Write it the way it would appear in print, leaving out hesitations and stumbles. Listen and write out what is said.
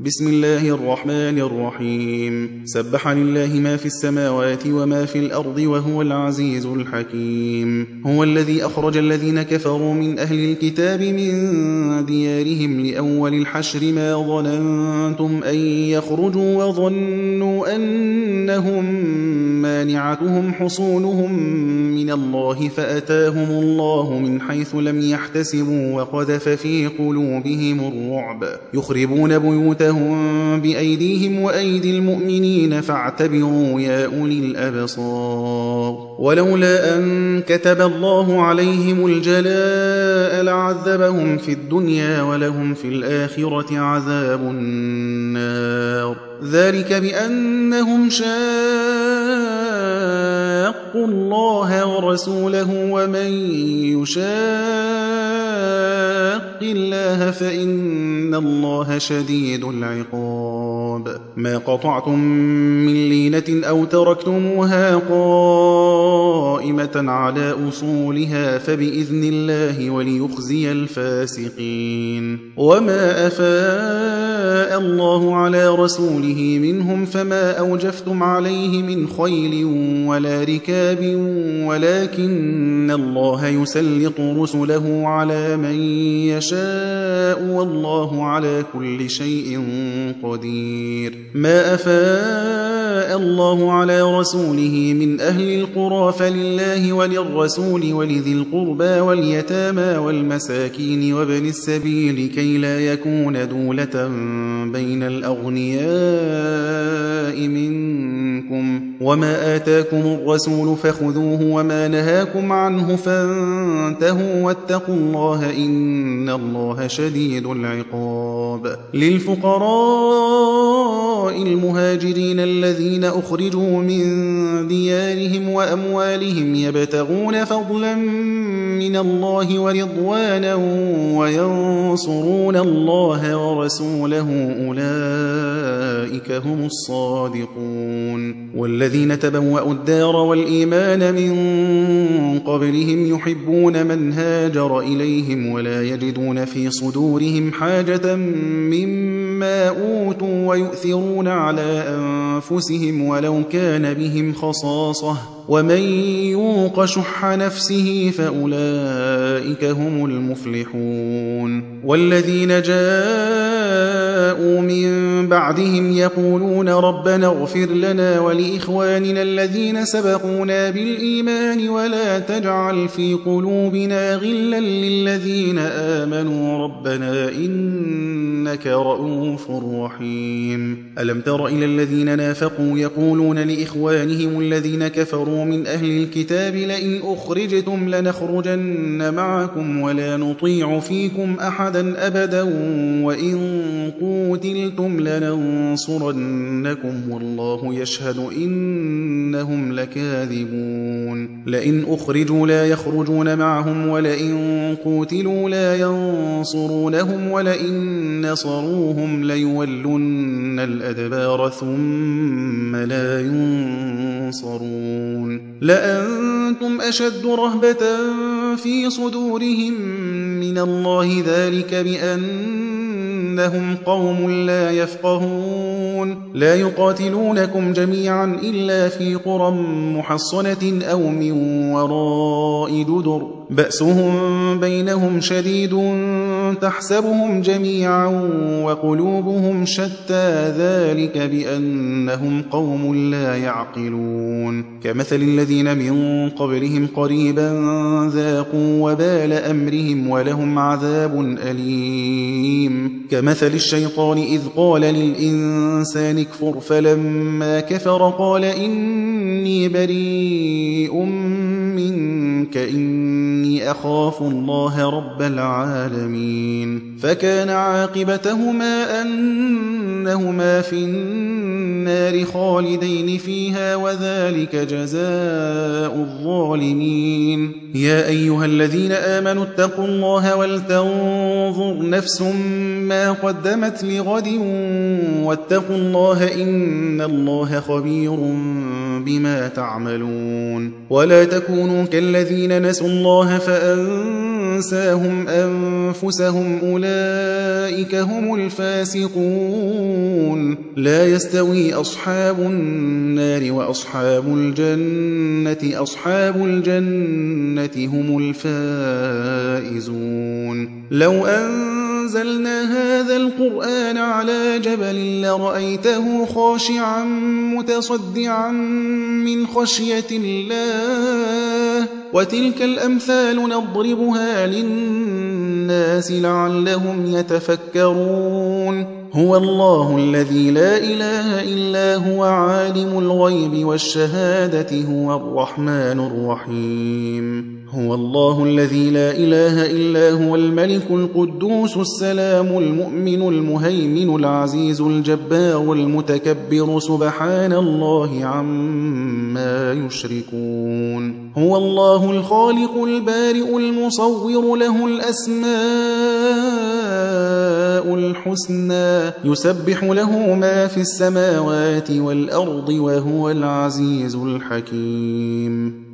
بسم الله الرحمن الرحيم. سبح لله ما في السماوات وما في الأرض وهو العزيز الحكيم. هو الذي أخرج الذين كفروا من أهل الكتاب من ديارهم لأول الحشر ما ظننتم أن يخرجوا وظنوا أنهم مانعتهم حصونهم من الله فأتاهم الله من حيث لم يحتسبوا وقذف في قلوبهم الرعب يخربون بيوتهم بأيديهم وأيدي المؤمنين فاعتبروا يا أولي الأبصار. ولولا أن كتب الله عليهم الجلاء لعذبهم في الدنيا ولهم في الآخرة عذاب النار. ذلك بأنهم شاقوا الله ورسوله ومن يشاق الله فإن الله شديد العقاب. ما قطعتم من لينة أو تركتموها قائمة على أصولها فبإذن الله وليخزي الفاسقين. وما أفاء الله على رسوله منهم فما أوجفتم عليه من خيل ولا ركاب ولكن الله يسلط رسله على من يشاء والله على كل شيء قدير. ما أفاء الله على رسوله من أهل القرى فلله وللرسول ولذي القربى واليتامى والمساكين وابن السبيل كي لا يكون دولة بين الأغنياء منكم. وما آتاكم الرسول فخذوه وما نهاكم عنه فانتهوا واتقوا الله إن الله شديد العقاب. للفقراء المهاجرين الذين أخرجوا من ديارهم وأموالهم يبتغون فضلا من الله ورضوانا وينصرون الله ورسوله أولئك هم الصادقون. والذين تبوأوا الدار والإيمان من قبلهم يحبون من هاجر إليهم ولا يجدون في صدورهم حاجة مما أوتوا ويؤثرون على أنفسهم ولو كان بهم خصاصة ومن يوق شح نفسه فأولئك هم المفلحون. والذين جاءوا من بعدهم يقولون ربنا اغفر لنا ولإخواننا الذين سبقونا بالإيمان ولا تجعل في قلوبنا غلا للذين آمنوا ربنا إنك رؤوف رحيم. ألم تر إلى الذين نافقوا يقولون لإخوانهم الذين كفروا من أهل الكتاب لئن أخرجتم لنخرجن معكم ولا نطيع فيكم أحدا أبدا وإن قوتلتم لننصرنكم والله يشهد إنهم لكاذبون. لئن أخرجوا لا يخرجون معهم ولئن قوتلوا لا ينصرونهم ولئن نصروهم ليولن الأدبار ثم لا ينصرون. لأنتم أشد رهبة في صدورهم من الله ذلك بأنهم قوم لا يفقهون. لا يقاتلونكم جميعا إلا في قرى محصنة أو من وراء جدر بأسهم بينهم شديد تحسبهم جميعا وقلوبهم شتى ذلك بأنهم قوم لا يعقلون. كمثل الذين من قبلهم قريبا ذاقوا وبال أمرهم ولهم عذاب أليم. كمثل الشيطان إذ قال للإنسان اكفر فلما كفر قال إني بريء منك إني أخاف الله رب العالمين. فكان عاقبتهما أنهما في النار خالدين فيها وذلك جزاء الظالمين. يا أيها الذين آمنوا اتقوا الله ولتنظر نفس ما قدمت لغد واتقوا الله إن الله خبير بما تعملون. ولا تكونوا كالذين نسوا الله فأنساهم أنساهم أنفسهم أولئك هم الفاسقون لا يستوي أصحاب النار وأصحاب الجنة أصحاب الجنة هم الفائزون لو أنزلنا هذا القرآن على جبل لرأيته خاشعا متصدعا من خشية الله وتلك الأمثال نضربها للناس لعلهم يتفكرون هو الله الذي لا إله إلا هو عالم الغيب والشهادة هو الرحمن الرحيم هو الله الذي لا إله إلا هو الملك القدوس السلام المؤمن المهيمن العزيز الجبار المتكبر سبحان الله عما يشركون هو الله الخالق البارئ المصور له الأسماء الحسنى يسبح له ما في السماوات والأرض وهو العزيز الحكيم